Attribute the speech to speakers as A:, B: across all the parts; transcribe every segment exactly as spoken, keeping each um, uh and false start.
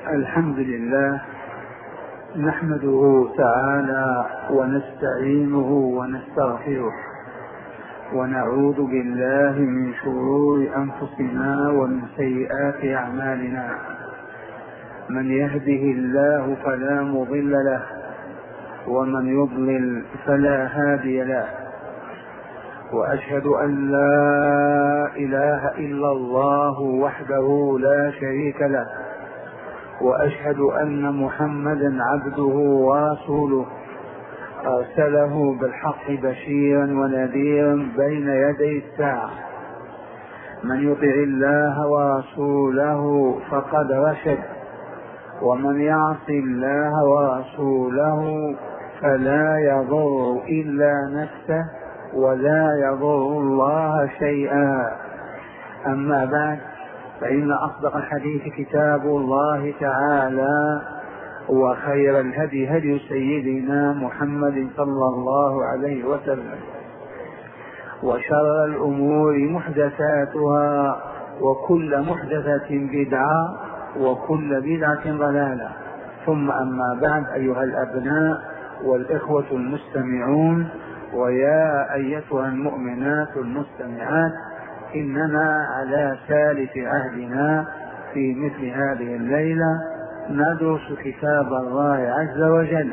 A: الحمد لله نحمده تعالى ونستعينه ونستغفره ونعوذ بالله من شرور أنفسنا ومن سيئات أعمالنا. من يهده الله فلا مضل له ومن يضلل فلا هادي له، وأشهد أن لا إله إلا الله وحده لا شريك له، وأشهد أن محمدا عبده ورسوله أرسله بالحق بشيرا ونذيرا بين يدي الساعة. من يطع الله ورسوله فقد رشد، ومن يعص الله ورسوله فلا يضر إلا نفسه ولا يضر الله شيئا. أما بعد، فإن أصدق الحديث كتاب الله تعالى، وخير الهدي هدي سيدنا محمد صلى الله عليه وسلم، وشر الأمور محدثاتها، وكل محدثة بدعة، وكل بدعة ضلالة. ثم أما بعد، أيها الأبناء والإخوة المستمعون، ويا أيتها المؤمنات المستمعات، إننا على ثالث عهدنا في مثل هذه الليلة ندرس كتاب الله عز وجل،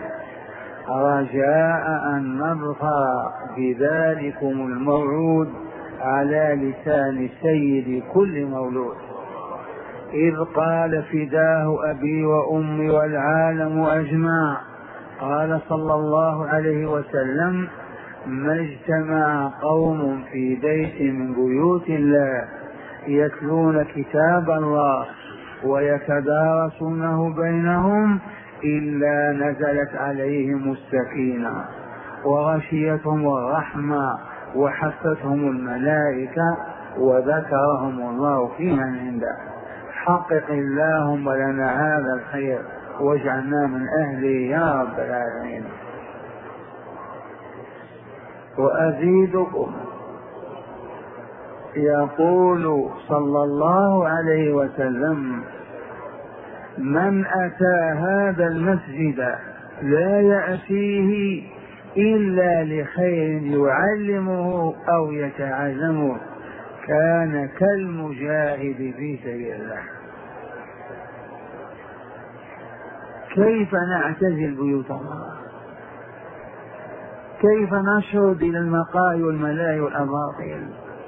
A: رجاء أن نظفر بذلكم الموعود على لسان سيد كل مولود، إذ قال: فداه أبي وأمي والعالم أجمع. قال صلى الله عليه وسلم: ما اجتمع قوم في بيت من بيوت الله يتلون كتاب الله ويتدارسونه بينهم إلا نزلت عليهم السكينة وغشيتهم الرحمة وحفتهم الملائكة وذكرهم الله في من عنده. حقق اللهم لنا هذا الخير واجعلنا من أهله يا رب العالمين. وأزيدكم، يقول صلى الله عليه وسلم: من أتى هذا المسجد لا يأتيه إلا لخير يعلمه أو يتعلمه كان كالمجاهد في سبيل الله. كيف نعتزل بيوت الله؟ كيف نشرد إلى المقاهي والملاهي والأباطيل؟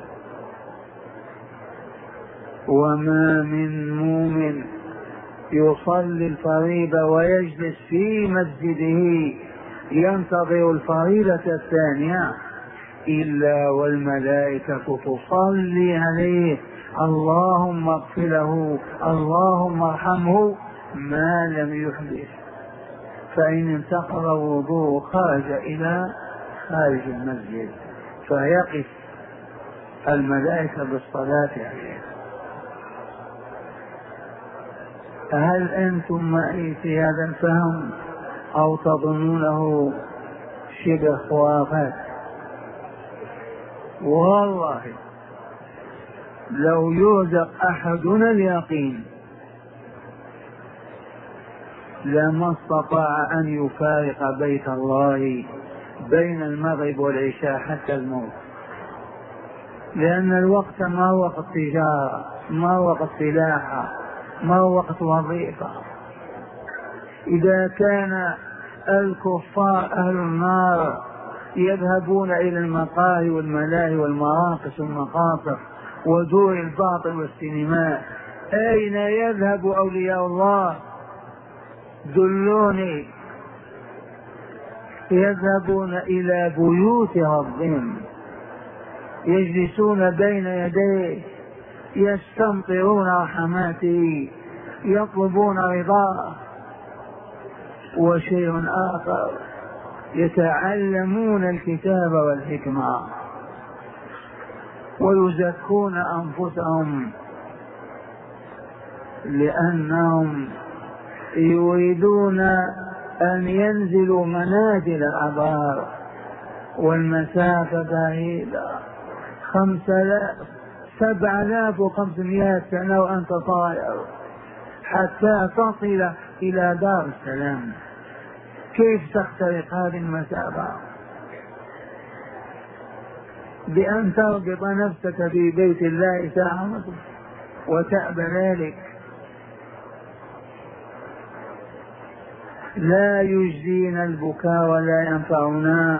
A: وما من مؤمن يصلي الفريضة ويجلس في مسجده ينتظر الفريضة الثانية إلا والملائكة تصلي عليه: اللهم اغفر له، اللهم ارحمه، ما لم يحدث. فإن انتقض الوضوء خرج إلى خارج المسجد فيقف الملائكة بالصلاة عليه. هل أنتم معي في هذا الفهم أو تظنونه شبه خرافات؟ والله لو يرزق أحدنا اليقين لما استطاع أن يفارق بيت الله بين المغرب والعشاء حتى الموت، لأن الوقت ما هو وقت تجارة، ما هو وقت فلاحة، ما هو وقت وظيفة. إذا كان الكفار أهل النار يذهبون إلى المقاهي والملاهي والمراقص والمقاصر ودور الباطل والسينمات، أين يذهب أولياء الله؟ دلوني. يذهبون إلى بيوت ربهم، يجلسون بين يديه، يستمطرون رحماته، يطلبون رضاه. وشيء آخر، يتعلمون الكتاب والحكمة ويزكون أنفسهم، لأنهم يريدون أن ينزلوا منازل الأبرار، والمسافة بعيدة، خمسة آلاف سبع آلاف وخمسمائة سنة وأنت طائر. حتى تصل إلى دار السلام. كيف تخترق هذه المسافة؟ بأن تربط نفسك في بيت الله ساعة وتأبى ذلك. لا يجزينا البكاء ولا ينفعنا.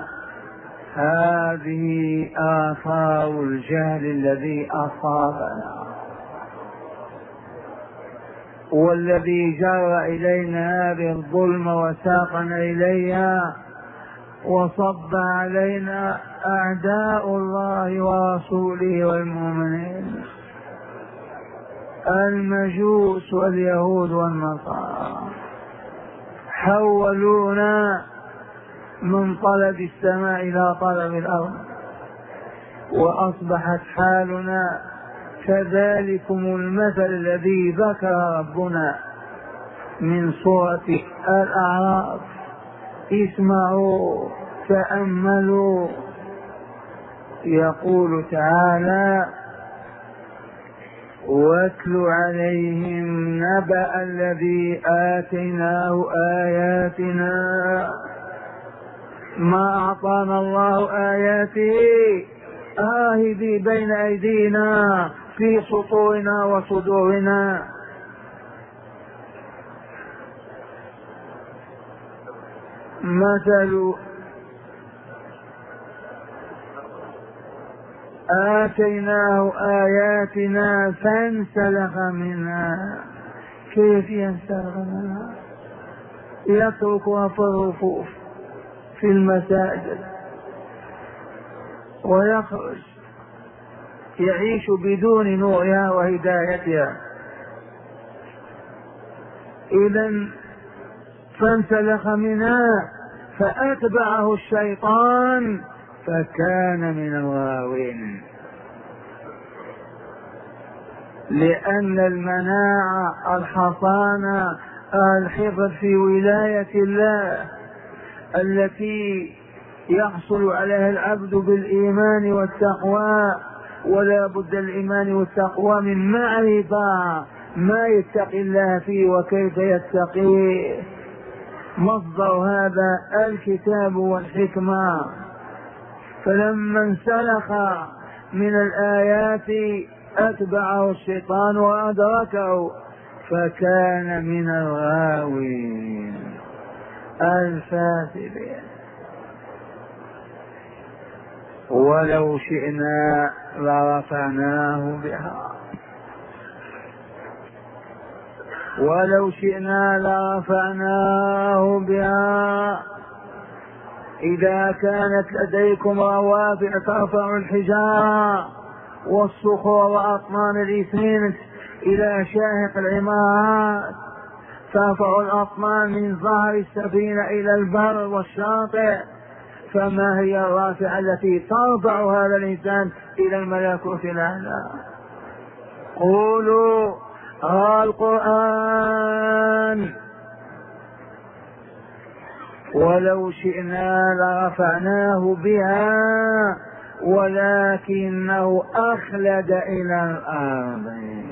A: هذه آثار الجهل الذي أصابنا والذي جر إلينا هذه الظلم وساقنا إليها وصب علينا أعداء الله ورسوله والمؤمنين، المجوس واليهود والنصارى. حولونا من طلب السماء إلى طلب الأرض، وأصبحت حالنا كذلكم المثل الذي ذكر ربنا من سورة الأعراف. اسمعوا تأملوا، يقول تعالى: واتل عليهم نبأ الذي آتيناه آياتنا. ما أعطانا الله آياته آهدي بين أيدينا في سطورنا وصدورنا. مثل آتيناه آياتنا فانسلخ منها. كيف ينسلخ منها؟ يتركها في الرفوف في المساجد ويخرج يعيش بدون نورها وهدايتها. إذن فانسلخ منها فأتبعه الشيطان فكان من الغاوين. لأن المناعة الحصانة الحفظ في ولاية الله التي يحصل عليها العبد بالإيمان والتقوى، ولا بد الإيمان والتقوى من معرفة ما يتقي الله فيه وكيف يتقيه. مصدر هذا الكتاب والحكمة. فلما انسلخ من الآيات أتبعه الشيطان وأدركه فكان من الغاوين الفاسدين. ولو شئنا لرفعناه بها ولو شئنا لرفعناه بها. إذا كانت لديكم روافع ترفع الحجارة والصخور وأطنان الإسمنت إلى شاهق العمارات، ترفع الأطنان من ظهر السفينة إلى البر والشاطئ، فما هي الرافعة التي ترفع هذا الإنسان إلى الملكوت الأعلى؟ قولوا القرآن. ولو شئنا لرفعناه بها ولكنه أخلد إلى الأرض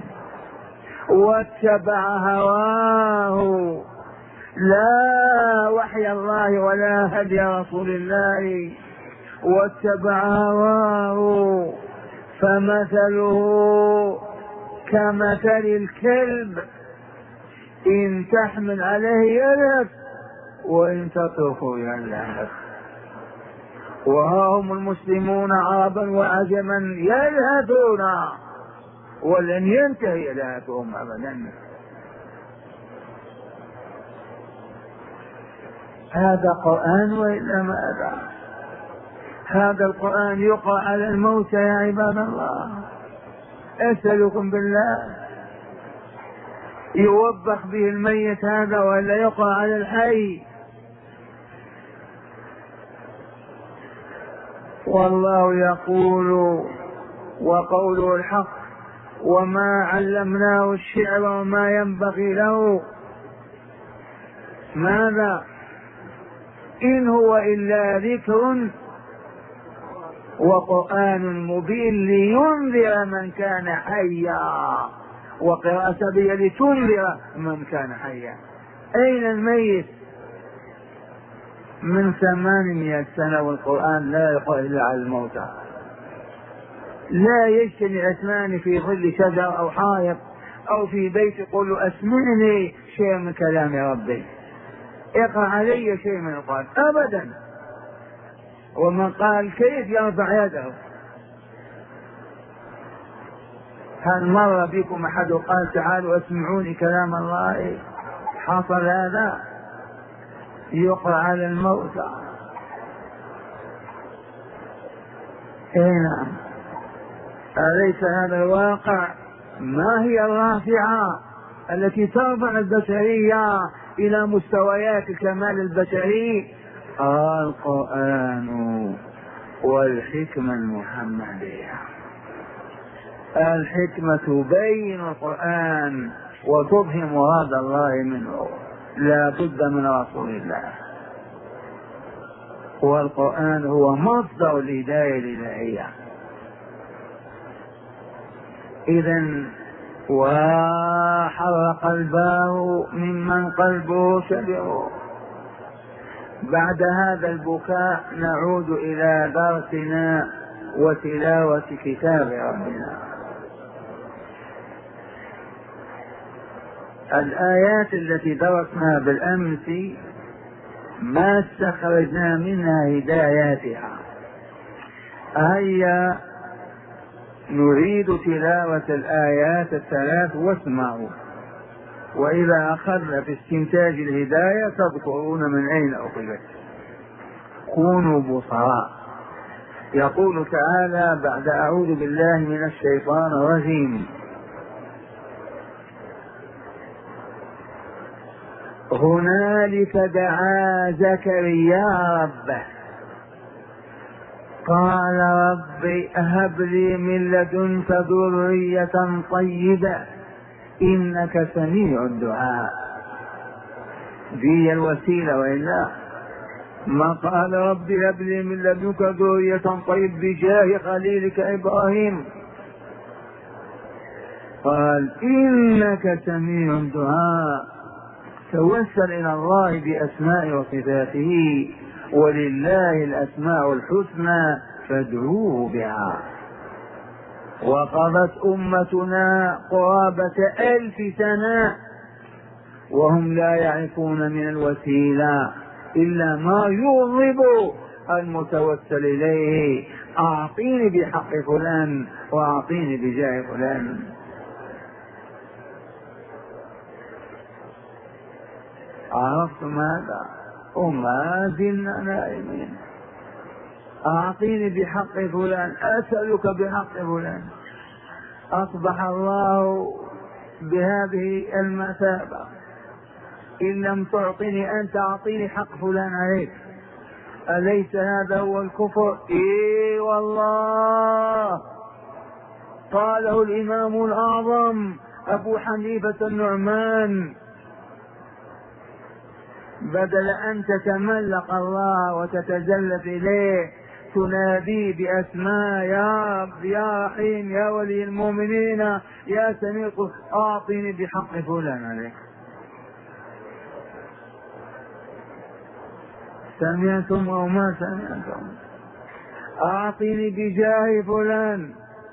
A: واتبع هواه، لا وحي الله ولا هدي رسول الله، واتبع هواه فمثله كمثل الكلب إن تحمل عليه يلهث وإن تتركه يلهث. وها هم المسلمون عربا وعجما يلهثون ولن ينتهي يلهثهم أبدا. هذا قرآن وإلا ماذا؟ هذا القرآن يقرأ على الموتى يا عباد الله. أسألكم بالله يوبخ به الميت هذا ولا يقرأ على الحي؟ والله يقول وقوله الحق: وما علمناه الشعر وما ينبغي له. ماذا؟ إن هو إلا ذكر وقرآن مبين لينذر من كان حيا وقراءة سبية لتنذر من كان حيا. أين الميت؟ من ثمانمائة سنة والقرآن لا يقرأ إلا على الموتى. لا يجتمع اثنان في ظل شجر أو حائط أو في بيت يقول أسمعني شيء من كلام ربي، اقرأ علي شيء من القرآن، أبدا. ومن قال كيف يرفع يده؟ هل مر بكم أحد قال تعالوا اسمعوني كلام الله؟ حصل هذا؟ يقرأ على الموتى. هنا أليس هذا الواقع؟ ما هي الرافعة التي ترفع البشرية إلى مستويات الكمال البشري؟ القرآن والحكمة المحمدية. الحكمة تبين القرآن وتفهم مراد الله منه، لا بد من رسول الله. والقرآن هو مصدر الهداية الإلهية. إذن وحرق الباه ممن قلبه شبه. بعد هذا البكاء نعود إلى درسنا وتلاوة كتاب ربنا. الآيات التي درسنا بالأمس ما استخرجنا منها هداياتها. هيا نريد تلاوة الآيات الثلاث واسمعوا، وإذا أخذنا في استنتاج الهداية تذكرون من أين أخذت. كونوا بصراء. يقول تعالى بعد أعوذ بالله من الشيطان الرجيم: هنالك دعا زكريا ربه قال رب هب لي من لدنك ذرية طيبة إنك سميع الدعاء. دي الوسيلة وإلا ما قال رب هب لي من لدنك ذرية طيبة بجاه خليلك إبراهيم، قال إنك سميع الدعاء. توسل إلى الله بأسماء وصفاته، ولله الأسماء الحسنى فادعوه بها. وقضت أمتنا قرابة ألف سنة وهم لا يعرفون من الوسيلة إلا ما يغضب المتوسل إليه: أعطيني بحق فلان وأعطيني بجاه فلان. عرفتم هذا؟ وما زلنا نائمين. أعطيني بحق فلان، أسألك بحق فلان. أصبح الله بهذه المثابة: إن لم تعطني أنت أعطيني حق فلان عليك. أليس هذا هو الكفر؟ إيه والله. قاله الإمام الأعظم أبو حنيفة النعمان: بدل أن تتملق الله وتتجلف إليه تنادي بأسماء يا رب يا رحيم يا ولي المؤمنين يا سميع أعطني بحق فلان عليك. سمعتم أو ما سمعتم؟ أعطني بجاه فلان،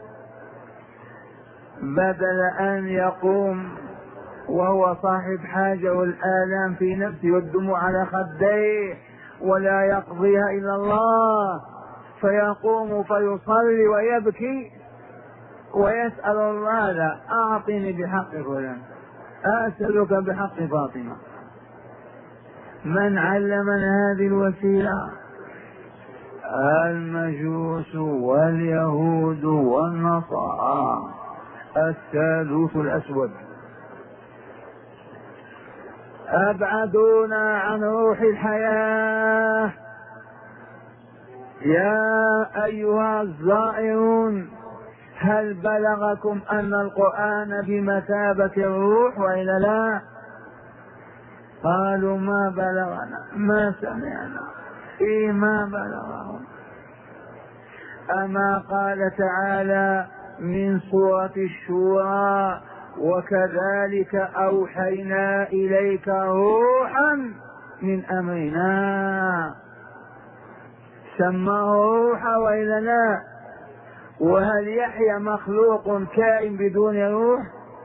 A: بدل أن يقوم وهو صاحب حاجة والآلام في نفسه والدموع على خديه ولا يقضيها إلا الله، فيقوم فيصلي ويبكي ويسأل الله: لا أعطني بحق فلان، أسألك بحق فاطمة. من علمنا هذه الوسيلة؟ المجوس واليهود والنصارى، الثالوث الأسود. أبعدونا عن روح الحياة. يا أيها الزائرون، هل بلغكم أن القرآن بمثابة الروح وإلا لا؟ قالوا ما بلغنا، ما سمعنا. إيه ما بلغهم؟ أما قال تعالى من سورة الشورى: وكذلك أوحينا إليك روحا من أمرنا. سماه روحا وإلا لا؟ وهل يحيى مخلوق كائن بدون روح؟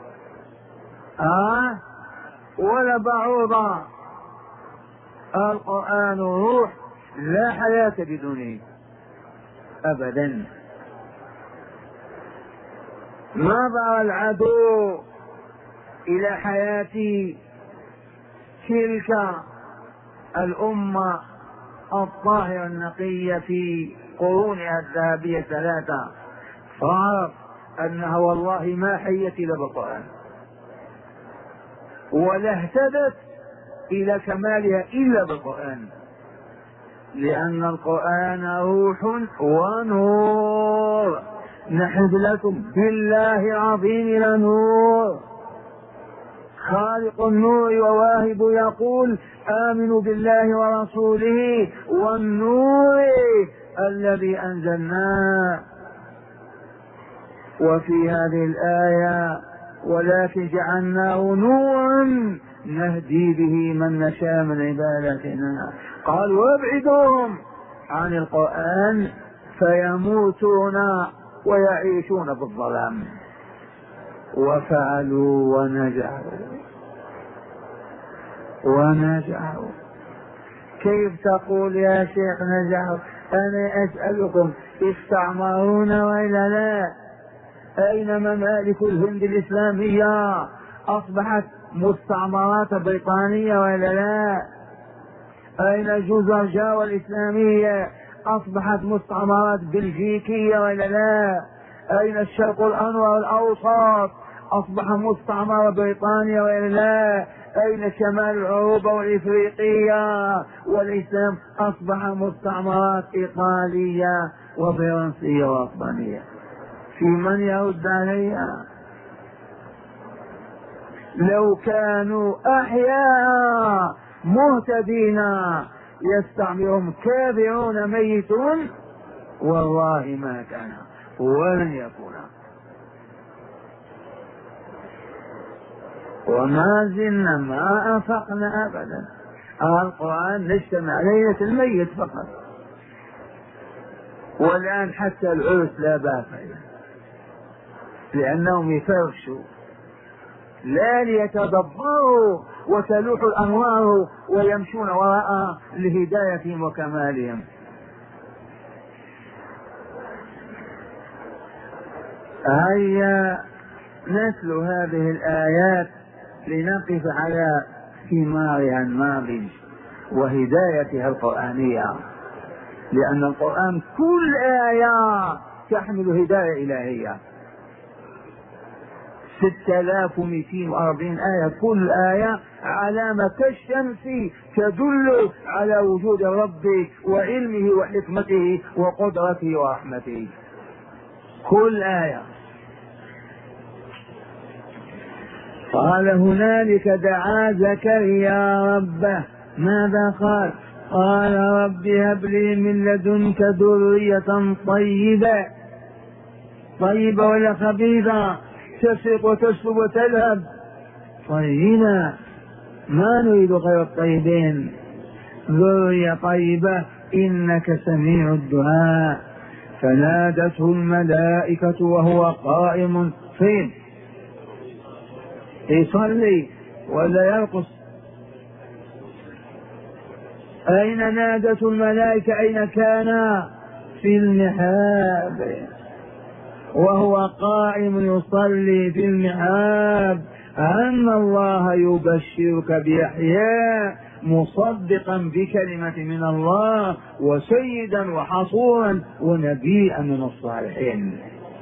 A: آه ولا بعوضة. القرآن روح لا حياة بدونه أبدا. نظر العدو إلى حياة تلك الأمة الطاهرة النقية في قرونها الذهبية ثلاثة، فعرف أنها والله ما حيت إلا بالقرآن، ولا اهتدت إلى كمالها إلا بالقرآن، لأن القرآن روح ونور. نحب لكم بالله العظيم لنور. خالق النور وواهب يقول آمنوا بالله ورسوله والنور الذي أنزلناه. وفي هذه الآية ولكن جعلناه نورا نهدي به من نشاء من عبادتنا. قالوا وابعدوهم عن القرآن فيموتون ويعيشون بالظلام. وفعلوا ونجحوا ونجحوا. كيف تقول يا شيخ نجحوا؟ أنا أسألكم استعمرونا وإلا لا؟ أين ممالك الهند الإسلامية؟ أصبحت مستعمرات بريطانية وإلا لا؟ أين جزر جاوة الإسلامية؟ أصبحت مستعمرات بلجيكية وإلا لا؟ أين الشرق الأنور الأوسط؟ أصبح مستعمرة بريطانيا وإلا لا؟ أين شمال العروبة والإفريقية والإسلام؟ أصبح مستعمرات إيطالية وفرنسية وأسبانية. في من يرد عليها؟ لو كانوا أحياء مهتدين يستعمرهم كافرون ميتون والله ما كان ولن يكون. وما زلنا ما أفقنا أبدا. القرآن نجتمع ليلة الميت فقط، والآن حتى العرس لا باس لأنهم يفرشوا لا ليتدبروا وتلوح الأنوار ويمشون وراء لهدايتهم وكمالهم. هيا نتلو هذه الآيات لنقف على ثمارها الناضج وهدايتها القرآنية، لأن القرآن كل آية تحمل هداية إلهية. ستة آلاف ومئتين وأربعين آية، كل آية علامة كالشمس تدل على وجود الرب وعلمه وحكمته وقدرته ورحمته. كل آية. قال هنالك دعا زكريا ربه. ماذا قال؟ قال رب هب لي من لدنك ذرية طيبة. طيبة ولا خبيثة؟ تسرق وتسلب وتذهب. طيبة، ما نريد غير الطيبين. ذرية طيبة إنك سميع الدعاء. فنادته الملائكة وهو قائم فين؟ يصلي ولا يرقص؟ أين نادته الملائكة؟ أين كان؟ في المحراب وهو قائم يصلي في المحراب أن الله يبشرك بيحيى مصدقا بكلمة من الله وسيدا وحصورا ونبيا من الصالحين.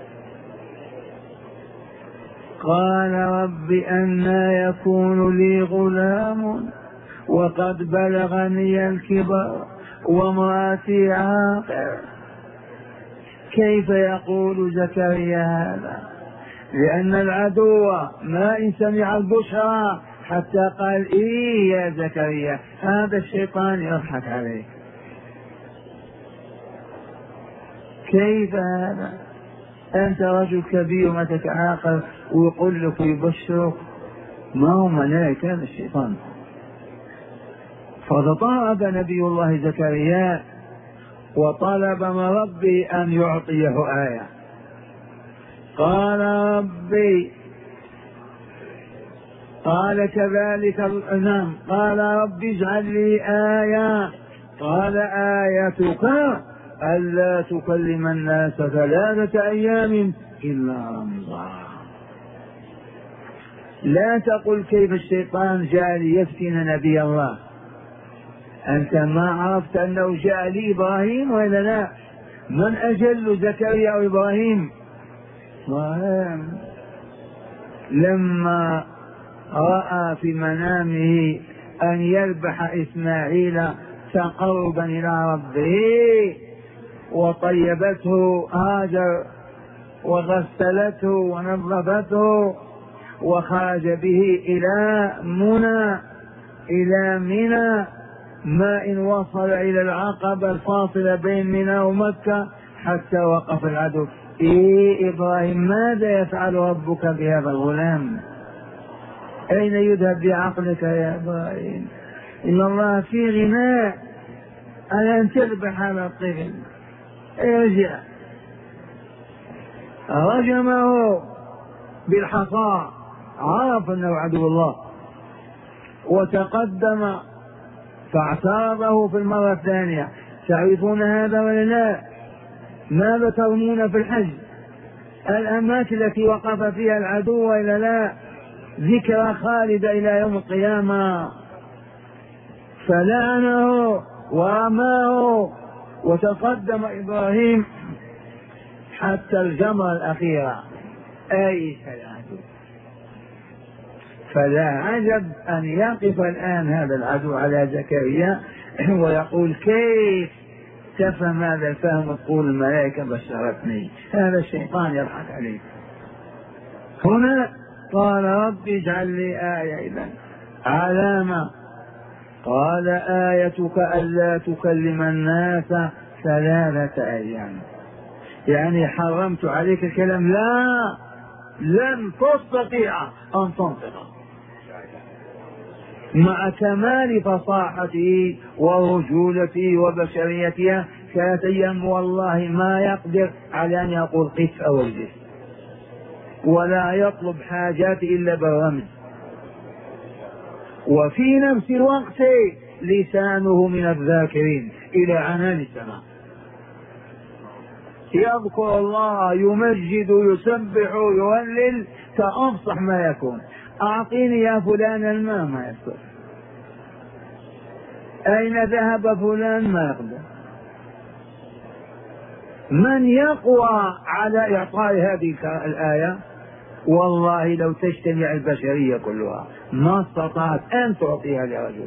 A: قال رب أنى يكون لي غلام وقد بلغني الكبر وامرأتي عاقر. كيف يقول زكريا هذا؟ لأن العدو ما إن سمع البشرى حتى قال إيه يا زكريا، هذا الشيطان يضحك عليك. كيف هذا؟ أنت رجل كبير ما تتعاقل ويقول لك ويبشرك؟ ما هو ملائكة، هذا الشيطان. فتطاعب نبي الله زكريا وطلب من ربي أن يعطيه آية. قال ربي، قال كذلك نعم، قال ربي اجعل لي آية. قال آيتك ألا تكلم الناس ثلاثة أيام إلا رمزا. لا تقل كيف الشيطان جاء ليفتن نبي الله، أنت ما عرفت أنه جاء لي إبراهيم وإلا لا؟ من أجل زكريا أو إبراهيم؟ إبراهيم لما رأى في منامه أن يذبح إسماعيل تقربا إلى ربه وطيبته هاجر وغسلته ونظفته وخرج به إلى منى إلى منى، ما إن وصل إلى العقبة الفاصلة بين منى ومكة حتى وقف العدو. إيه إبراهيم، ماذا يفعل ربك بهذا الغلام؟ أين يذهب بعقلك يا إبراهيم؟ إن الله في غناء على أن تذبح هذا الطفل. ارجع. رجمه بالحصى، عرف أنه عدو الله، وتقدم فاعترضه في المرة الثانية. تعرفون هذا ولا لا؟ ماذا ترمون في الحج؟ الأماكن التي وقف فيها العدو وإلا لا؟ ذكرى خالدة إلى يوم القيامة. فلعنه ورماه، وتقدم إبراهيم حتى الجمرة الأخيرة أيس العدو. فلا عجب أن يقف الآن هذا العدو على زكريا ويقول كيف تفهم هذا الفهم؟ تقول الملائكة بشرتني. هذا الشيطان يضحك عليك. هنا قال ربي اجعل لي آية. إذن علامة. قال آيتك ألا تكلم الناس ثلاثة أيام، يعني حرمت عليك الكلام، لا لن تستطيع أن تنطق. مع كمال فصاحته ورجولته وبشريتها ثلاثة أيام والله ما يقدر على أن يقول قف أو اجلس، ولا يطلب حاجات إلا بالرمز. وفي نفس الوقت لسانه من الذاكرين إلى عنان السماء، يذكر الله يمجد يسبح يهلل كأفصح ما يكون. أعطيني يا فلان الماء ما يذكر، أين ذهب فلان ما يقدر. من يقوى على إعطاء هذه الآية؟ والله لو تجتمع البشرية كلها ما استطاعت أن تعطيها لرجل.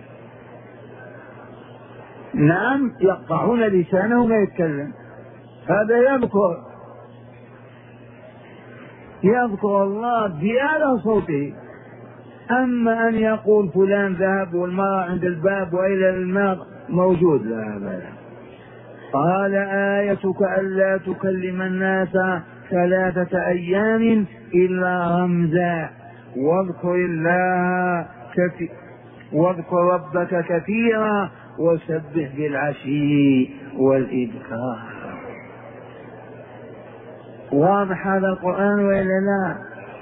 A: نعم يقطعون لسانه ما يتكلم، هذا يذكر يذكر الله بأعلى صوته. أما أن يقول فلان ذهب والماء عند الباب وإلى الماء موجود، لا لا. قال آيتك ألا تكلم الناس ثلاثة أيام إلا رمزا واذكر الله كثيرا واذكر ربك كثيرا وسبح بالعشي والإبكار. واضح هذا القرآن وإلا لا؟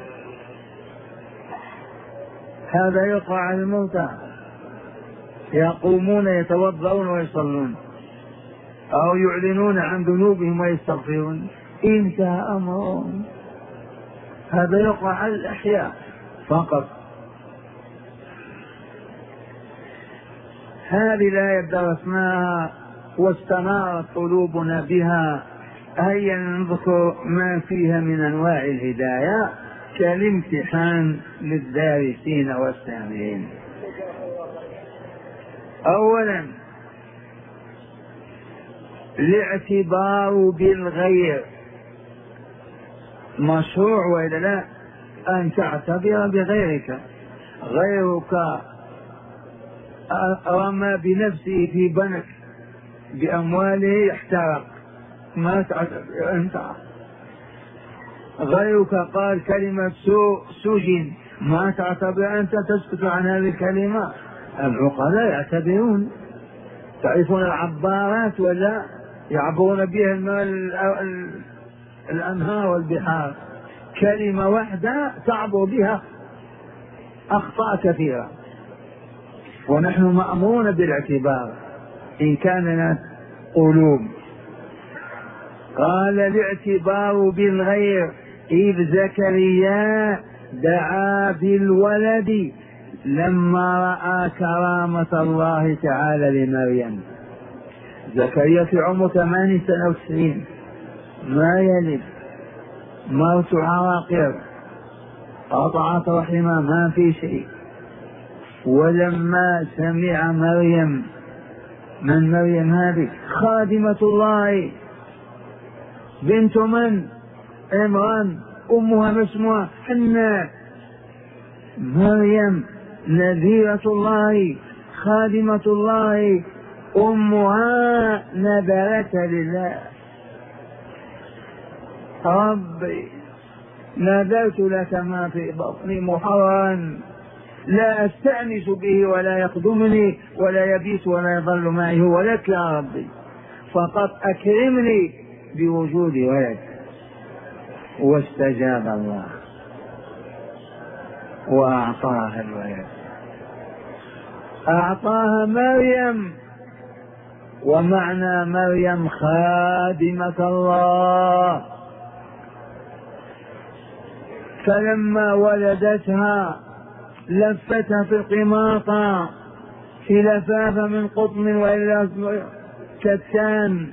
A: هذا يقع على الموتى، يقومون يتوضؤون ويصلون أو يعلنون عن ذنوبهم ويستغفرون، انتهى أمرهم. هذا يقع على الأحياء فقط. هذه الآية درسناها واستنارت قلوبنا بها. هيا نذكر ما فيها من أنواع الهداية كالامتحان للدارسين والسامعين. أولا الاعتبار بالغير، مشروع وإلا لا أن تعتبر بغيرك. غيرك رمى بنفسه في بنك بأمواله احترق، ما تعتبر أنت. غيرك قال كلمة سوء سجن، ما تعتبر أنت تسكت عن هذه الكلمة؟ العقلاء يعتبرون. تعرفون العبارات ولا يعبرون بها الأنهار والبحار، كلمة واحدة تعبر بها أخطاء كثيرة. ونحن مأمورون بالاعتبار إن كان لنا قلوب. قال الاعتبار بالغير إذ زكريا دعا بالولد لما رأى كرامة الله تعالى لمريم. زكريا في عمره ثمان سنة وتسعين، ما يلد، مرت عراقر، قطعت رحمه، ما في شيء. ولما سمع مريم، من مريم هذه؟ خادمة الله، بنت من؟ عمران، أمها ما اسمها؟ حناء. مريم نذيرة الله، خادمة الله، أمها نذرت لله. ربي نذرت لك ما في بطني محررا، لا أستأنس به ولا يخدمني ولا يبيت ولا يظل معي، هو لك يا ربي، فقط أكرمني بوجود ولد. واستجاب الله وأعطاها الولد، أعطاها مريم. ومعنى مريم خادمة الله. فلما ولدتها لفتها في القماطة في لفافة من قطن وإلا كتان،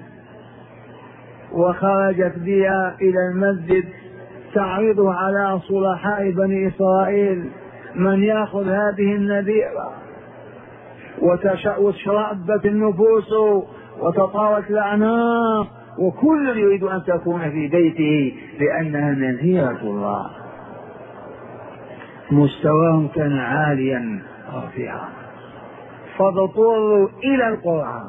A: وخرجت بها إلى المسجد تعرضه على صلحاء بني إسرائيل، من يأخذ هذه النذيرة. وتشربت النفوس وتطاوت الأعناق، وكل يريد أن تكون في بيته لأنها نذيرة الله. مستواهم كان عاليا رفيعا، فاضطروا إلى القرآن.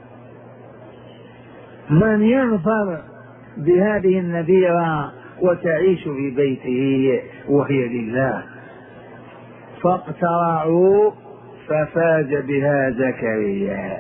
A: من يظفر بهذه النذيرة وتعيش في بيته وهي لله؟ فاقترعوا ففاز بها زكريا.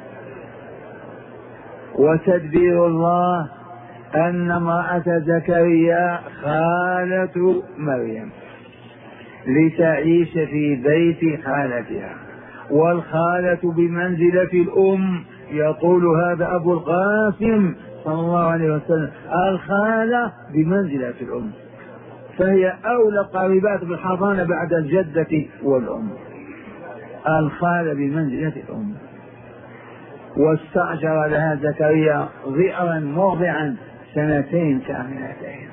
A: وتدبير الله أن امرأة زكريا خالة مريم لتعيش في بيت خالتها، والخالة بمنزلة الأم. يقول هذا أبو القاسم صلى الله عليه وسلم: الخالة بمنزلة الأم، فهي أولى قريبات بالحضانة بعد الجدة والأم. الخالة بمنزلة الأم. واستأجر لها زكريا ضئرا مرضعا سنتين كاملتين.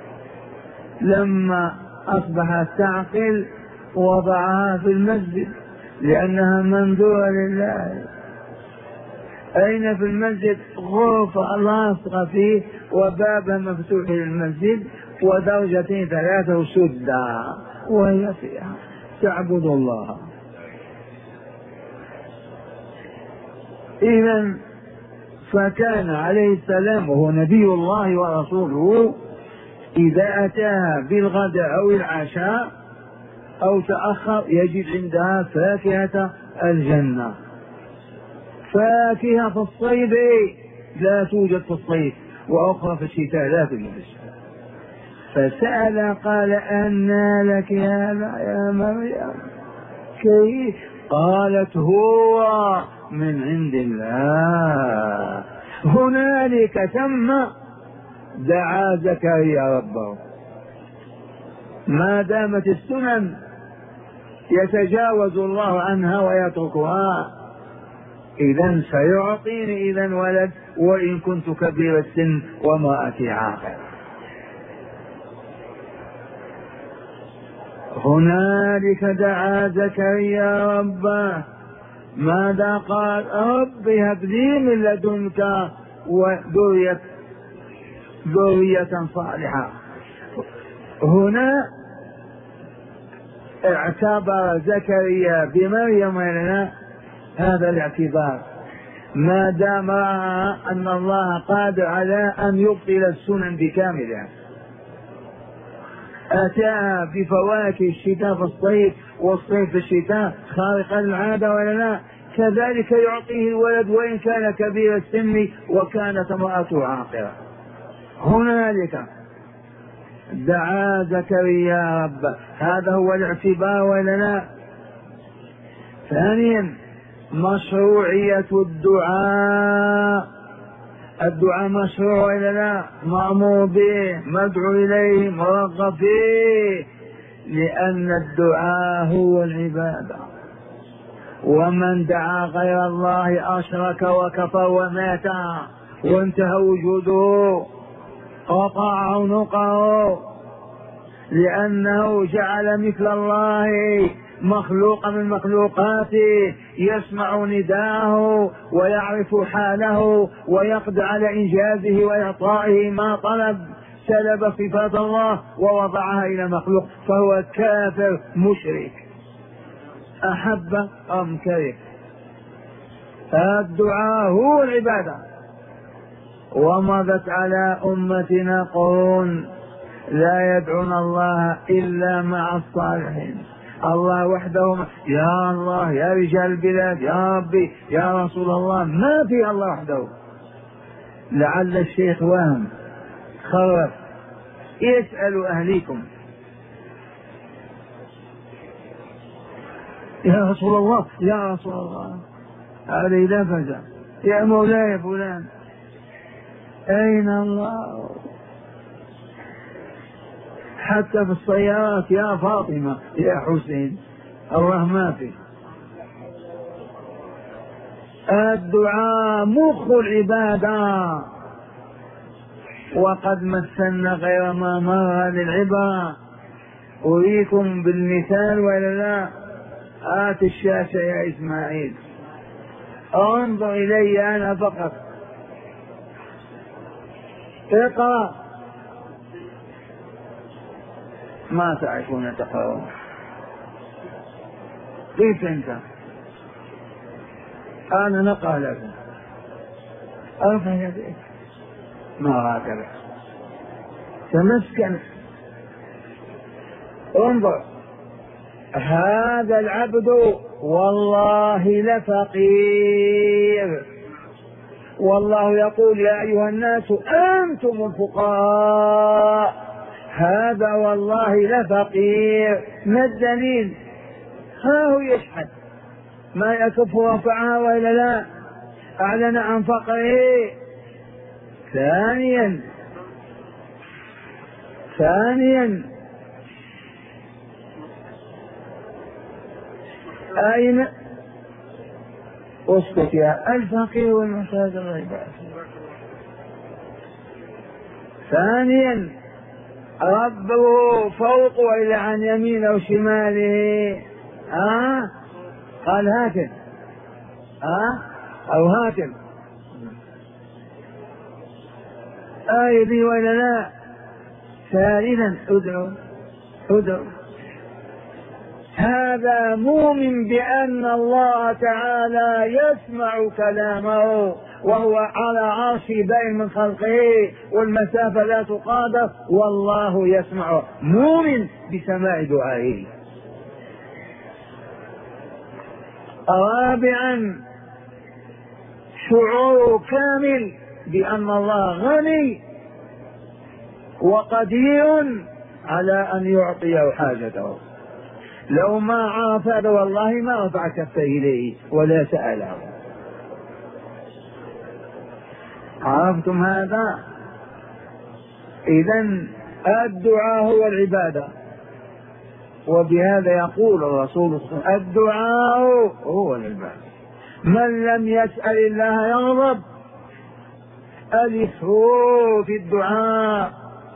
A: لما أصبحت تعقل وضعها في المسجد لأنها منذورة لله. أين في المسجد؟ غرفة لاصقة فيه وبابها مفتوح للمسجد ودرجتين ثلاثة وسدة، وهي فيها تعبد الله. إذن فكان عليه السلام وهو نبي الله ورسوله إذا أتاها بالغداء أو العشاء أو تأخر يجد عندها فاكهة الجنة. فاكهة في الصيف لا توجد في الصيف، وأخرى في الشتاء لا توجد في الشتاء. فسأل قال: أنى لك هذا يا مريم؟ كيف؟ قالت: هو من عند الله. هنالك تم دعا زكريا ربه. ما دامت السنن يتجاوز الله عنها ويتركها، إذن سيعطيني إذن ولد وإن كنت كبير السن وامرأتي عاقر. هنالك دعا زكريا ربه. ماذا قال؟ رب هب لي من لدنك وذرية ذرية صالحة. هنا اعتبر زكريا بمريم لنا هذا الاعتبار، ما دام رأى أن الله قادر على أن يبطل السنن بكاملها. أتاها بفواكه الشتاء في الصيف والصيف في الشتاء خارقا للعادة ولا لا؟ كذلك يعطيه الولد وإن كان كبير السن وكانت امرأته عاقرة. هنالك دعا زكريا ربه، هذا هو الاعتبار ولا لا؟ ثانيا مشروعية الدعاء. الدعاء مشروع ولا لا؟ مأمور به، مدعو إليه، مرغب فيه، لأن الدعاء هو العبادة. ومن دعا غير الله أشرك وكفر ومات وانتهى وجوده، قطع عنقه، لأنه جعل مثل الله مخلوقا من مخلوقاته يسمع نداءه ويعرف حاله ويقدر على إنجازه وإعطائه ما طلب، سلب صفات الله ووضعها إلى مخلوق، فهو كافر مشرك أحب أم كره. الدعاء هو العبادة. ومضت على أمتنا قرون لا يدعون الله إلا مع الصالحين. الله وحده، يا الله يا رجال البلاد يا ربي يا رسول الله، ما في الله وحده. لعل الشيخ وهم خرف يسأل أهليكم يا رسول الله يا رسول الله، هذه لفظة يا مولاي فلان، أين الله؟ حتى في السيارات يا فاطمة يا حسين، الله ما في. الدعاء مخ العبادة. وقد مثلنا غير ما مر للعبرة. أريكم بالمثال ولا لا؟ آت الشاشة يا إسماعيل، انظر إلي أنا فقط، اقرأ. ما تعرفون تقرؤون، كيف انت؟ انا نقرأ لكم، ارفع يديك، ما هكذا، تمسكن، انظر. هذا العبد والله لفقير، والله يقول يا ايها الناس انتم الفقراء، هذا والله لفقير. ما الدليل؟ ها هو يشحد ما يكف رفعها وإلا لا؟ أعلن عن فقره. ثانيا ثانيا أين اسكت يا الفقير والمحتاج الغيبات. ثانيا ربه فوق وإلى عن يمينه وشماله. ها أه؟ قال هاتم ها أه؟ أو هاتم آية بي وإلا لا؟ ثالثا ادعو ادعو. هذا مؤمن بأن الله تعالى يسمع كلامه وهو على عرش بين من خلقه والمسافة لا تقادر والله يسمع، مؤمن بسماع دعائه. رابعا شعور كامل بأن الله غني وقدير على أن يعطيه حاجته. لو ما عرف هذا والله ما رفع كفه إليه ولا سأله. عرفتم هذا؟ إذن الدعاء هو العبادة، وبهذا يقول الرسول صلى الله عليه وسلم الدعاء هو العبادة. من لم يسأل الله يغضب. ألفوا في الدعاء.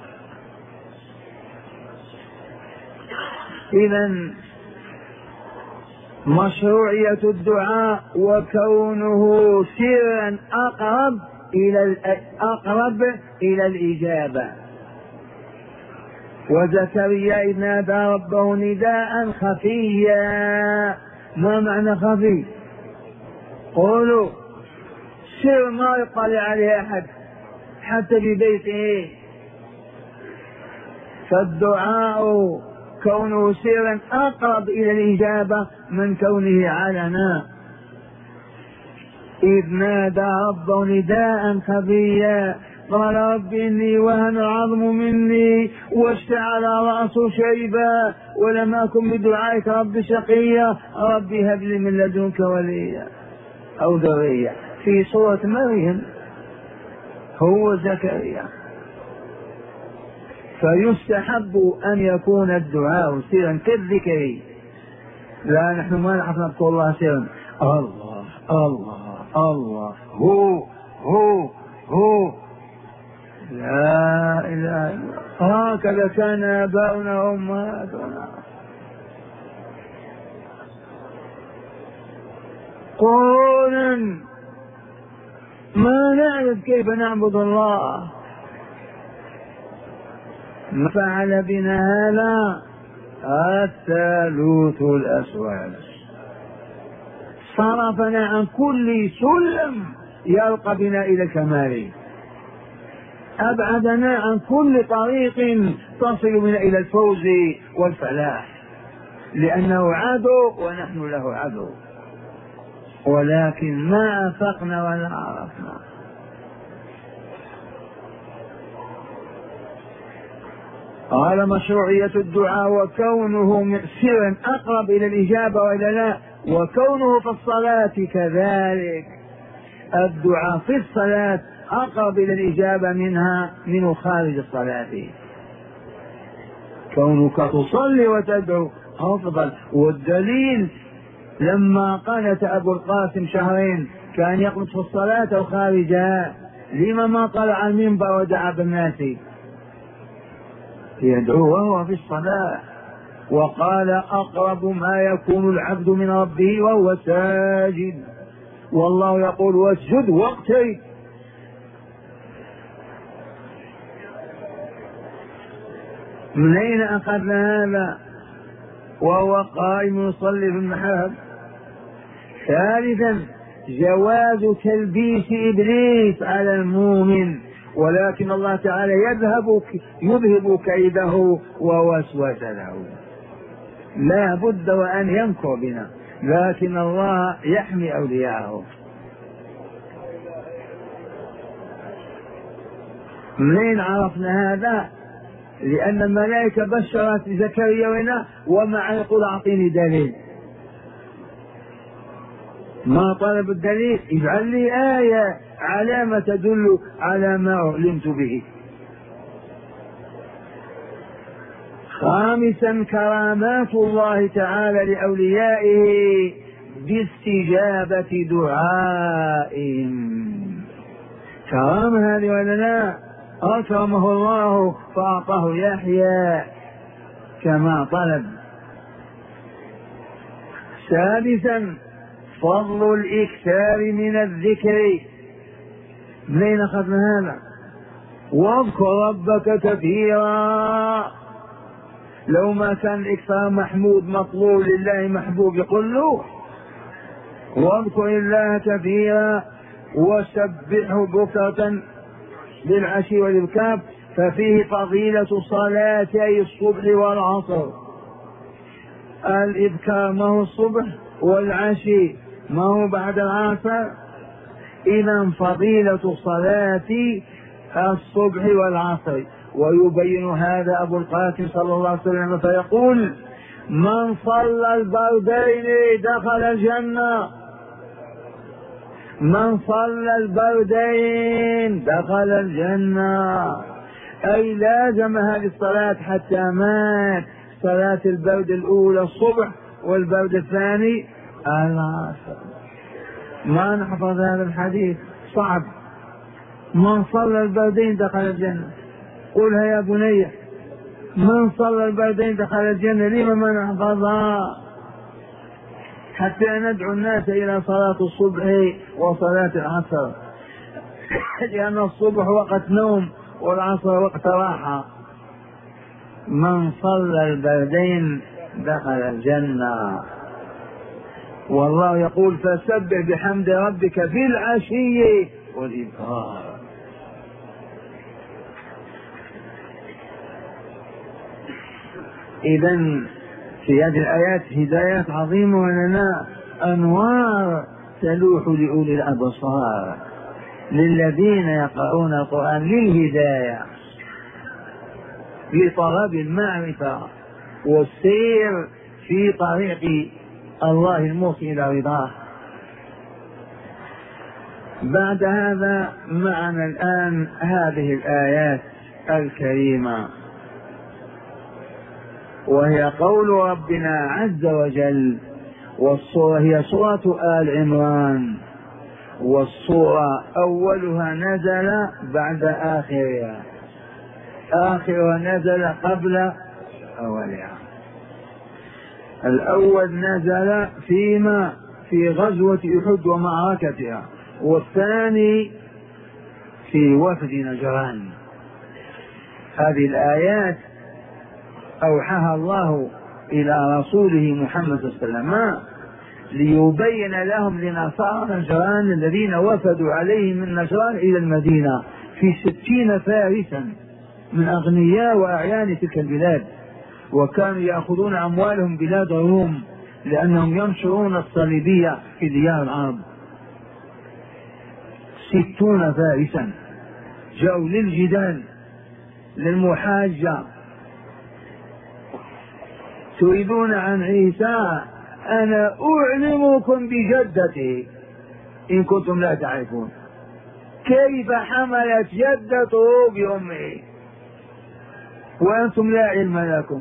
A: إذن مشروعية الدعاء وكونه سرا أقرب إلى أقرب إلى الإجابة. وزكريا إذ نادى ربه نداء خفيا. ما معنى خفي؟ قولوا سر ما يطلع عليه أحد حتى في بيته. فالدعاء كونه سرا أقرب إلى الإجابة من كونه علنا. إذ نادى ربه نداء خفيا قال رب إني وهن العظم مني واشتعل رأس شيبا ولم أكن بدعائك رب شقيا رب هب لي من لدنك وليا أو ذرية. في سورة مريم هو زكريا. فيستحب أن يكون الدعاء سرا كالذكر. لا نحن ما نعرف نذكر الله سرا الله الله الله هو هو هو لا إله إلا الله. هكذا كان آباؤنا وأمهاتنا. قولا ما نعرف كيف نعبد الله. ما فعل بنا هذا الثالوث الأسود، صرفنا عن كل سلم يرقى بنا إلى الكمال، أبعدنا عن كل طريق تصل بنا إلى الفوز والفلاح، لأنه عدو ونحن له عدو، ولكن ما أفقنا ولا عرفنا. قال مشروعية الدعاء وكونه سرا أقرب إلى الإجابة وإلى لا، وكونه في الصلاة كذلك. الدعاء في الصلاة أقرب إلى الإجابة منها من خارج الصلاة. كونك تصلي وتدعو أفضل. والدليل لما قالت أبو القاسم شهرين كان يقنط في الصلاة أو خارجها، لما ما طلع المنبر ودعا بالناس؟ يدعو وهو في الصلاة. وقال أقرب ما يكون العبد من ربه وهو ساجد، والله يقول واسجد واقترب. من أين أخذنا هذا وهو قائم يصلي في المحراب؟ ثالثا جواز تلبيس إبليس على المؤمن، ولكن الله تعالى يذهب يذهب كيده ووسوس له. لا بد وأن يمكر بنا، لكن الله يحمي أولياءه. منين عرفنا هذا؟ لأن الملائكة بشرت زكريا ونا ومع يقول أعطيني دليل. ما طلب الدليل؟ اجعل لي آية علامة تدل على ما أعلمت به. خامسا كرامات الله تعالى لأوليائه باستجابة دعائهم. كرامة هذه ولا لا؟ أكرمه الله فأعطاه يحيى كما طلب. سادسا فضل الإكثار من الذكر. منين أخذنا هذا؟ واذكر ربك كثيرا. لو ما كان الإكثار محمود مطلوب لله محبوب يقول له واذكر الله كثيرا وسبحه بكرة بالعشي والإبكار. ففيه فضيلة صلاتي الصبح والعصر. الإبكار ما هو الصبح والعشي ما هو بعد العصر. إذا فضيلة صلاة الصبح والعصر. ويبين هذا أبو القاسم صلى الله عليه وسلم فيقول من صلى البردين دخل الجنة. من صلى البردين دخل الجنة، أي لازم هذه الصلاة حتى مات. صلاة البرد الأولى الصبح والبرد الثاني العصر. ما نحفظ هذا الحديث صعب. من صلى البردين دخل الجنة. قولها يا بني من صلى البردين دخل الجنة. لما ما نحفظها؟ حتى ندعو الناس إلى صلاة الصبح وصلاة العصر، لأن الصبح وقت نوم والعصر وقت راحة. من صلى البردين دخل الجنة. والله يقول فسبح بحمد ربك في العشي والإبكار. إذن في هذه الآيات هدايات عظيمة ولنا أنوار تلوح لأولي الأبصار، للذين يقرؤون القرآن للهداية، لطلب المعرفة والسير في طريق الله الموصل إلى رضاه. بعد هذا معنا الآن هذه الآيات الكريمة، وهي قول ربنا عز وجل، والصورة هي سورة آل عمران، والصورة أولها نزل بعد آخرها، آخرها نزل قبل أولها. الأول نزل فيما في غزوة أحد ومعركتها، والثاني في وفد نجران. هذه الآيات أوحاها الله إلى رسوله محمد صلى الله عليه وسلم ليبين لهم لنصارى نجران الذين وفدوا عليه من نجران إلى المدينة في ستين فارسا من أغنياء وأعيان تلك البلاد، وكانوا يأخذون أموالهم بلاد الروم لأنهم ينشرون الصليبية في ديار العرب. ستون فارسا جاءوا للجدال للمحاجة، تريدون عن عيسى، أنا أعلمكم بجدته إن كنتم لا تعرفون. كيف حملت جدته بأمه وأنتم لا علم لكم؟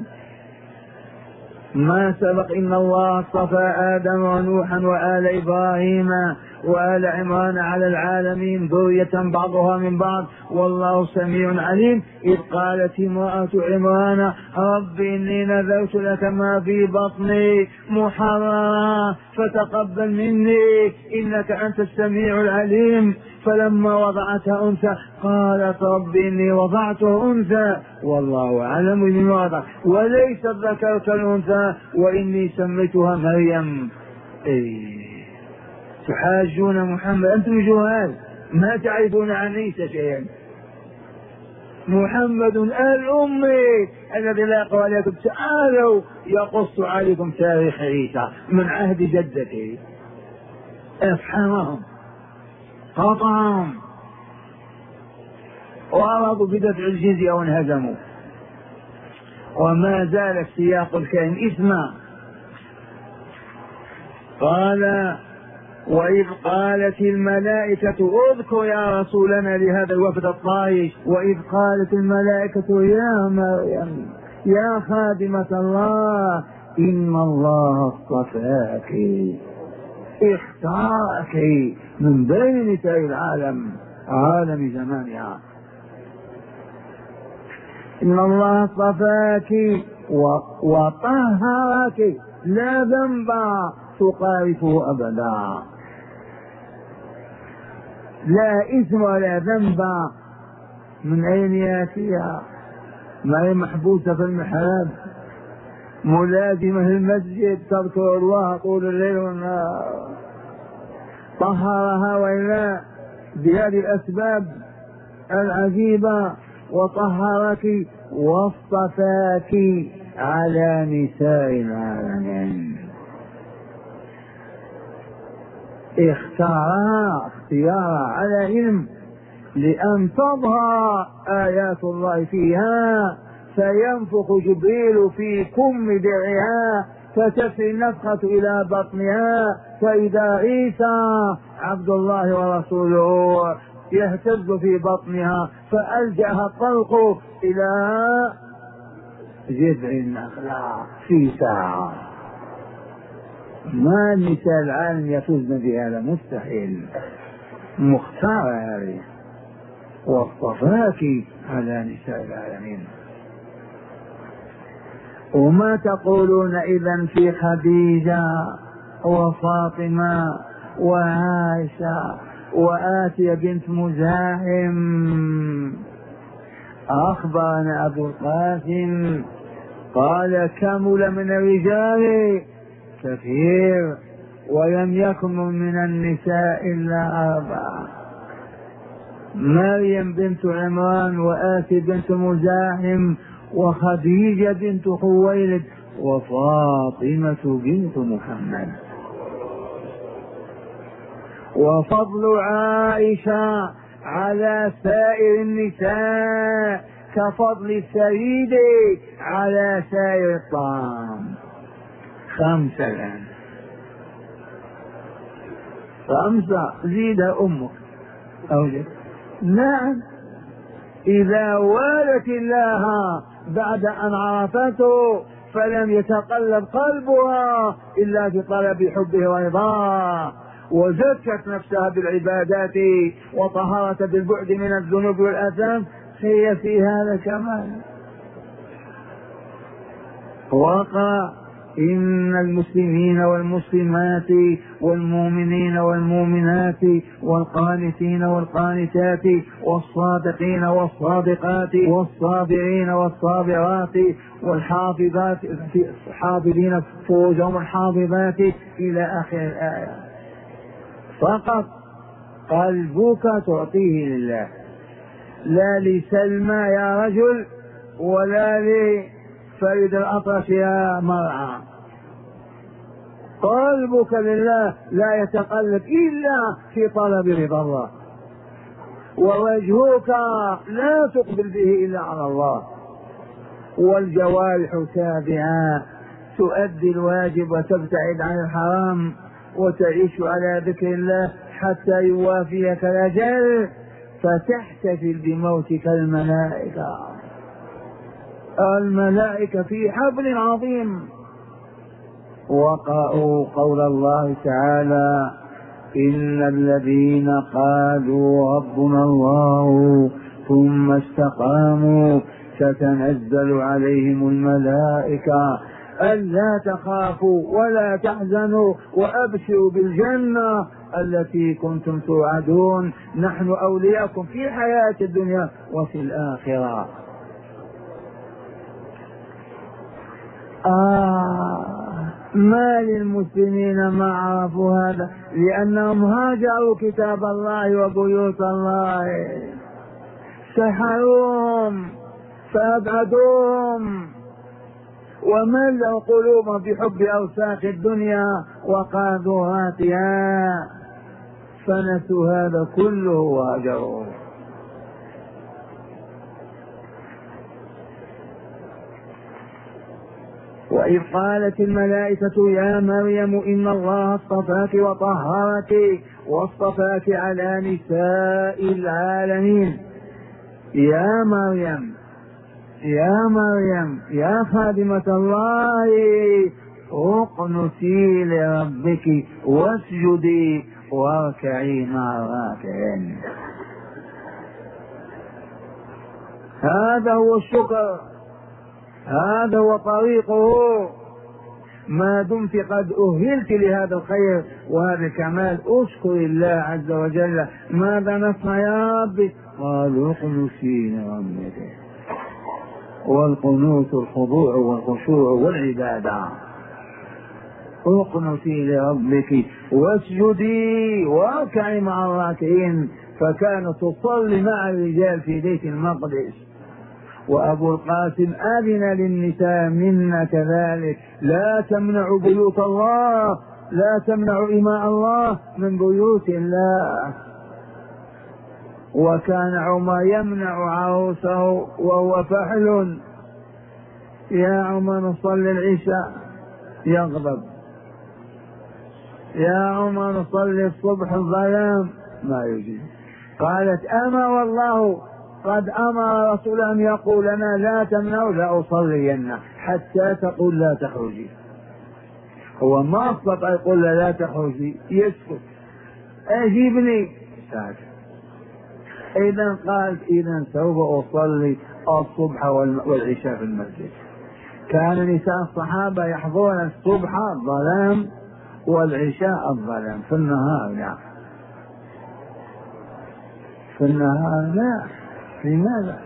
A: ما سبق إن الله اصطفى آدم ونوحا وآل إبراهيم وآل عمران على العالمين ذرية بعضها من بعض والله سميع عليم. إذ قالت امرأة عمران رب إني نذرت لك ما في بطني محررا فتقبل مني إنك أنت السميع العليم. فلما وضعتها أنثى قالت رب إني وضعته أنثى والله أعلم بما وضع وليس الذكر كالأنثى وإني سميتها مريم. إيه تحاجون محمد، أنتم جهال ما تعرفون عن عيسى شيئا. محمد آل أمي الذي لا يقرأ عليكم، تعالوا يقص عليكم تاريخ عيسى من عهد جدته. افحمهم قطعهم وأرادوا بدفع الجزية وانهزموا. وما زال السياق الكائن اسمع. قال وإذ قالت الملائكة اذكر يا رسولنا لهذا الوفد الطائش، وإذ قالت الملائكة يا مريم يا خادمة الله إن الله اصطفاك اختارك من بين نساء العالم عالم زمانها. إن الله اصطفاك وطهرك لا ذنب تقارفه أبدا، لا إثم ولا ذنب. من أين يأتيها؟ ما هي محبوسة في المحراب ملازمة المسجد تذكر الله طول الليل والنهار. طهرها وإلا بهذه الأسباب العجيبة، وطهرك واصطفاك على نساء العالمين. اختارها اختيارا على علم لأن تظهر آيات الله فيها، فينفخ جبريل في كم درعها فتسري النفخة إلى بطنها، فإذا عيسى عبد الله ورسوله يهتز في بطنها، فألجأها الطلق إلى جذع النخلة في ساعة. ما نساء العالم يفوزن بهذا؟ مستحيل. مختار هذه واصطفاك على نساء العالمين. وما تقولون إذن في خديجة وفاطمة وعائشة وآسيا بنت مزاحم؟ أخبرنا أبو القاسم قال كمل من الرجال كثير ولم يكن من النساء إلا أربعة: مريم بنت عمران وآسيا بنت مزاحم وخديجة بنت خويلد وفاطمة بنت محمد. وفضل عائشة على سائر النساء كفضل الثريد على سائر الطعام. خمسة الآن، خمسة زيد أمك أوجد. نعم، إذا والت الله بعد أن عرفته فلم يتقلب قلبها إلا في طلب حبه ورضاه، وزكت نفسها بالعبادات وطهرت بالبعد من الذنوب والآثام، هي في هذا كمال. وقع إن المسلمين والمسلمات والمؤمنين والمؤمنات والقانتين والقانتات والصادقين والصادقات والصابرين والصابرات والحافظات حافظين فروجهم الحافظات إلى آخر الآية، فقط قلبك تعطيه لله، لا لسلمى يا رجل ولا لفريد الأطرش يا مرعى. قلبك لله لا يتقلب إلا في طلب رضا الله، ووجهك لا تقبل به إلا على الله، والجوارح تابعة تؤدي الواجب وتبتعد عن الحرام وتعيش على ذكر الله حتى يوافيك الأجل فتحتفل بموتك الملائكة. الملائكة في حفل عظيم. وقرأوا قول الله تعالى: إن الذين قالوا ربنا الله ثم استقاموا تتنزل عليهم الملائكة ألا تخافوا ولا تحزنوا وأبشروا بالجنة التي كنتم توعدون، نحن أولياءكم في الحياة الدنيا وفي الآخرة. آه ما للمسلمين ما عرفوا هذا، لأنهم هاجروا كتاب الله وبيوت الله، سحروهم فأبعدوهم وملأوا قلوبهم بحب أوساخ الدنيا وقاذوراتها، فنسوا هذا كله وهاجروا. وإذ قالت الملائكة يا مريم إن الله اصطفاك وطهرك واصطفاك على نساء العالمين. يا مريم يا مريم يا خادمة الله اقنتي لربك واسجدي واركعي مع الراكعين. هذا هو الشكر، هذا هو طريقه. ما دمت قد أهلت لهذا الخير وهذا الكمال اشكر الله عز وجل. ماذا نصنع يا ربي؟ قالوا اقنتي لربك، والقنوت الخضوع والخشوع والعبادة. اقنتي لربك واسجدي واركعي مع الراكعين. فكانت تصلي مع الرجال في بيت المقدس. وأبو القاسم أذن للنساء منا كذلك: لا تمنعوا بيوت الله، لا تمنعوا إماء الله من بيوت الله. وكان عمر يمنع عروسه وهو فحل: يا عمر نصلي العشاء، يغضب. يا عمر نصلي الصبح الظلام، ما يجيب. قالت: أما والله قد أمر رسول أن يقول لنا لا تمنعوا لا أصلين حتى تقول لا تخرجي. هو ما استطاع يقول لا تخرجي، يسكت. أجيبني ساكت. إذا قالت: إذا سوف أصلي الصبح والعشاء في المسجد. كان نساء الصحابة يحضرون الصبح الظلام والعشاء الظلام، في النهار لا، في النهار لا. لماذا؟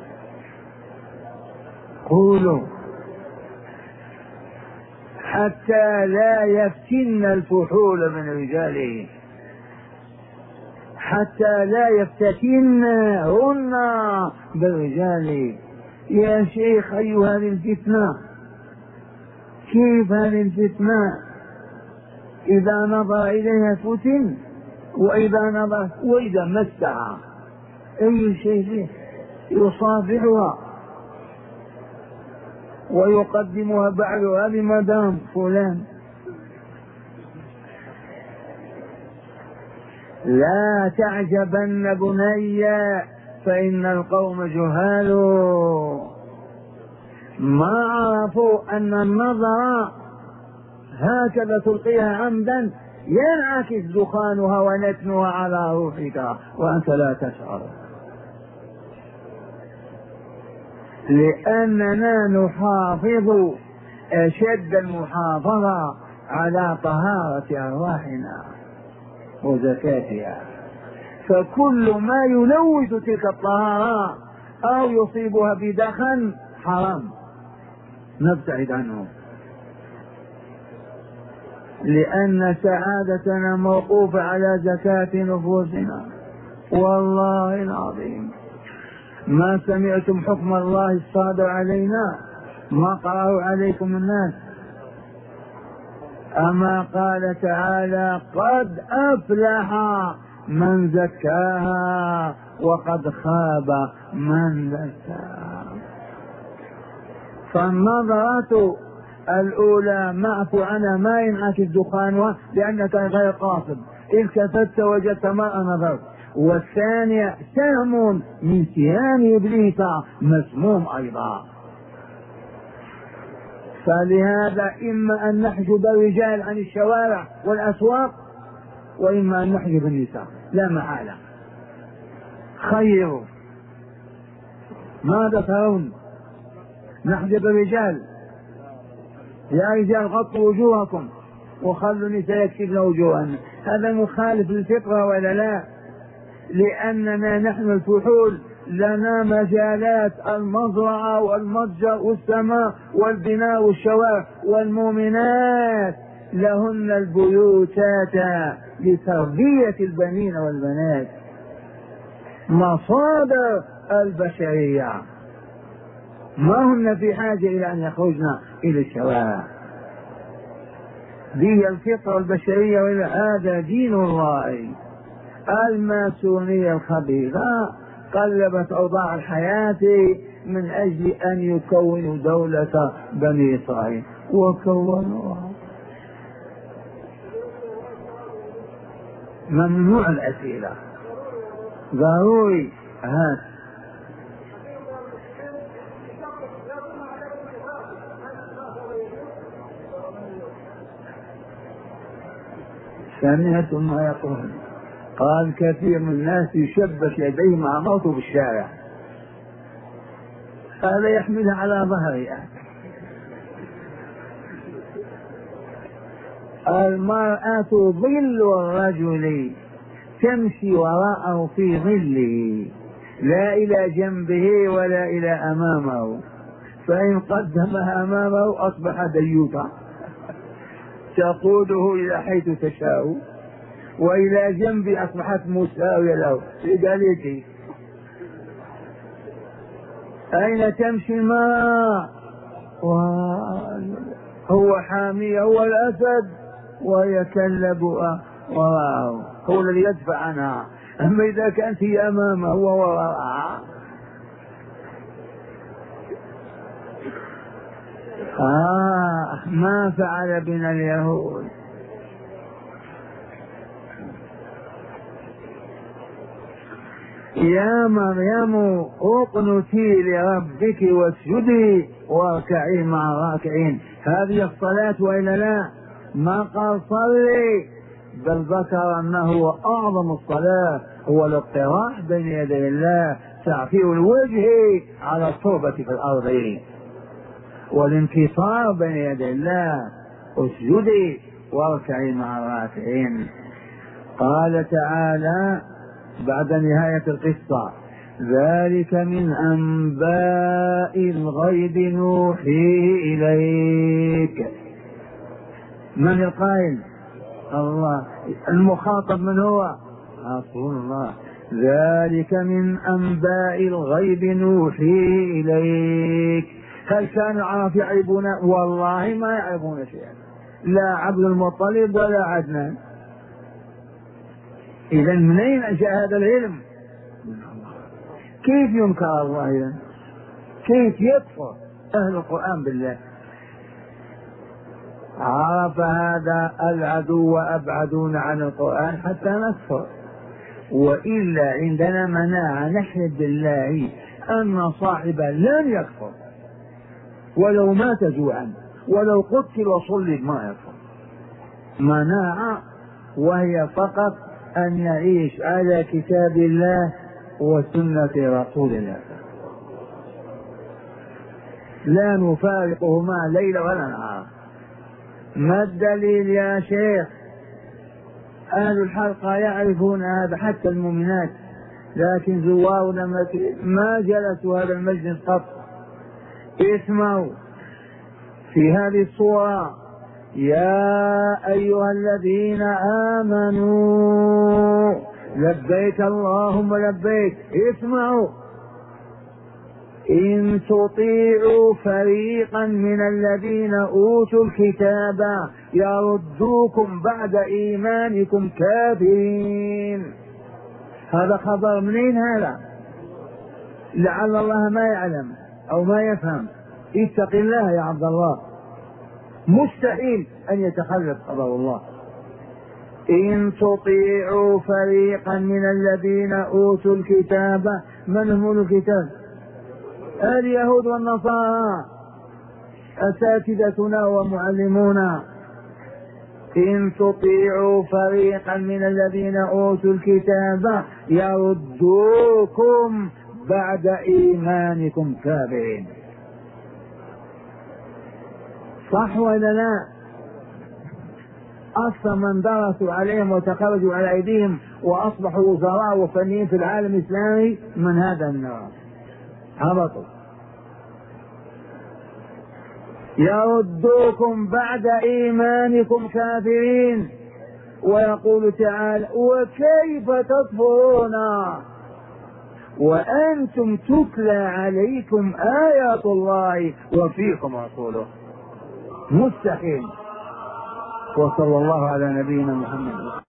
A: قولوا: حتى لا يفتن الفحول من رجاله، حتى لا يفتتن هن بالرجال. يا شيخ أيها هذه الفتنة، كيف هذه الفتنة؟ إذا نظر إليها فتن، وإذا نظر وإذا مسها أي شيء يصافحها ويقدمها بعدها بمدام فلان. لا تعجبن بني فإن القوم جهال، ما عرفوا أن النظر هكذا تلقيها عمدا ينعكس دخانها ونتنها على روحك وأنت لا تشعر، لأننا نحافظ أشد المحافظة على طهارة أرواحنا وزكاتها، فكل ما يلوث تلك الطهارة أو يصيبها بدخن حرام نبتعد عنه، لأن سعادتنا موقوفة على زكاة نفوسنا. والله العظيم ما سمعتم حكم الله الصادر علينا، ما قرأوا عليكم الناس. أما قال تعالى قد أفلح من زكاها وقد خاب من دساها. فالنظرة الأولى معفو عنها ما ينعكس دخانها لأنك غير قاصد، إذ كفت وجدت ما نظرت. والثانية سهم من سهام إبليس مسموم أيضا. فلهذا إما أن نحجب الرجال عن الشوارع والأسواق، وإما أن نحجب النساء، لا محالة. خيروا، ماذا ترون؟ نحجب الرجال، يا رجال غطوا وجوهكم وخلوا النساء يكشفن وجوههن، هذا مخالف للفطرة ولا لا؟ لأننا نحن الفحول لنا مجالات المزرعة والمتجر والسماء والبناء والشوارع، والمؤمنات لهن البيوتات لتربية البنين والبنات، مصادر البشرية، ما هن في حاجة إلى أن يخرجن إلى الشوارع. دي الفطرة البشرية، وإلى هذا دين الله. الماسونية الخبيثة قلبت أوضاع الحياة من أجل أن يكونوا دولة بني إسرائيل، وكونوها. ممنوع الأسئلة، ضروري. هات سمعتم ما يقول؟ قال كثير من الناس يشبك يديه مع موته بالشارع، هذا يحملها على ظهره. المرأة ظل الرجل تمشي وراءه في ظله، لا إلى جنبه ولا إلى أمامه، فإن قدمها أمامه أصبح ديوثا تقوده إلى حيث تشاء، وإلى جنبي أصبحت مساوية له. قال لي أين تمشي المرأة؟ هو حامية، هو الأسد، ويكلب وراءه، هو الذي يدفع عنها. أما إذا كانت هي أمامه هو وراءها، آه ما فعل بنا اليهود. يا مريم اقنتي لربك واسجدي واركعي مع الراكعين. هذه الصلاة وإلا لا؟ ما قال صلي، بل ذكر أنه أعظم الصلاة هو الاضطراح بين يدي الله، تعفير الوجه على التربة في الأرض والانكسار بين يدي الله. اسجدي واركعي مع الراكعين. قال تعالى بعد نهاية القصة ذلك من أنباء الغيب نوحيه إليك. من القائل؟ الله. المخاطب من هو؟ رسول الله. ذلك من أنباء الغيب نوحيه إليك. هل كان العرب يعرفون؟ والله ما يعرفون شيئا، لا عبد المطلب ولا عدنان. إذا منين جاء هذا العلم؟ كيف ينكر الله إذا؟ كيف يكفر أهل القرآن بالله؟ عرف هذا العدو وأبعدون عن القرآن حتى نكفر، وإلا عندنا مناعة نحلف بالله أن صاحبه لن يكفر ولو مات جوعا، ولو قتل وصلب ما يكفر. مناعة، وهي فقط أن يعيش على كتاب الله وسنة رسول الله، لا نفارقهما ليل ولا نهار. ما الدليل يا شيخ؟ أهل الحلقة يعرفون هذا، حتى المؤمنات، لكن زوارنا ما جلسوا هذا المجلس قط. اسمعوا في هذه الصورة: يا أيها الذين آمنوا لبيك اللهم لبيك. اسمعوا: إن تطيعوا فريقا من الذين أوتوا الكتاب يردوكم بعد إيمانكم كافرين. هذا خبر منين هذا؟ لعل الله ما يعلم أو ما يفهم. اتق الله يا عبد الله، مستحيل أن يتخلف خبر الله. إن تطيعوا فريقا من الذين أوتوا الكتاب. من هم الكتاب؟ اليهود والنصارى، أساتذتنا ومعلمونا. إن تطيعوا فريقا من الذين أوتوا الكتاب يردوكم بعد إيمانكم كافرين. صح ولا لا؟ أصلا من درسوا عليهم وتخرجوا على أيديهم وأصبحوا وزراء وفنيين في العالم الإسلامي من هذا النوع هبطوا. يردوكم بعد إيمانكم كافرين. ويقول تعالى: وكيف تكفرون وأنتم تتلى عليكم آيات الله وفيكم رسوله؟ مستحيل. وصلى الله على نبينا محمد.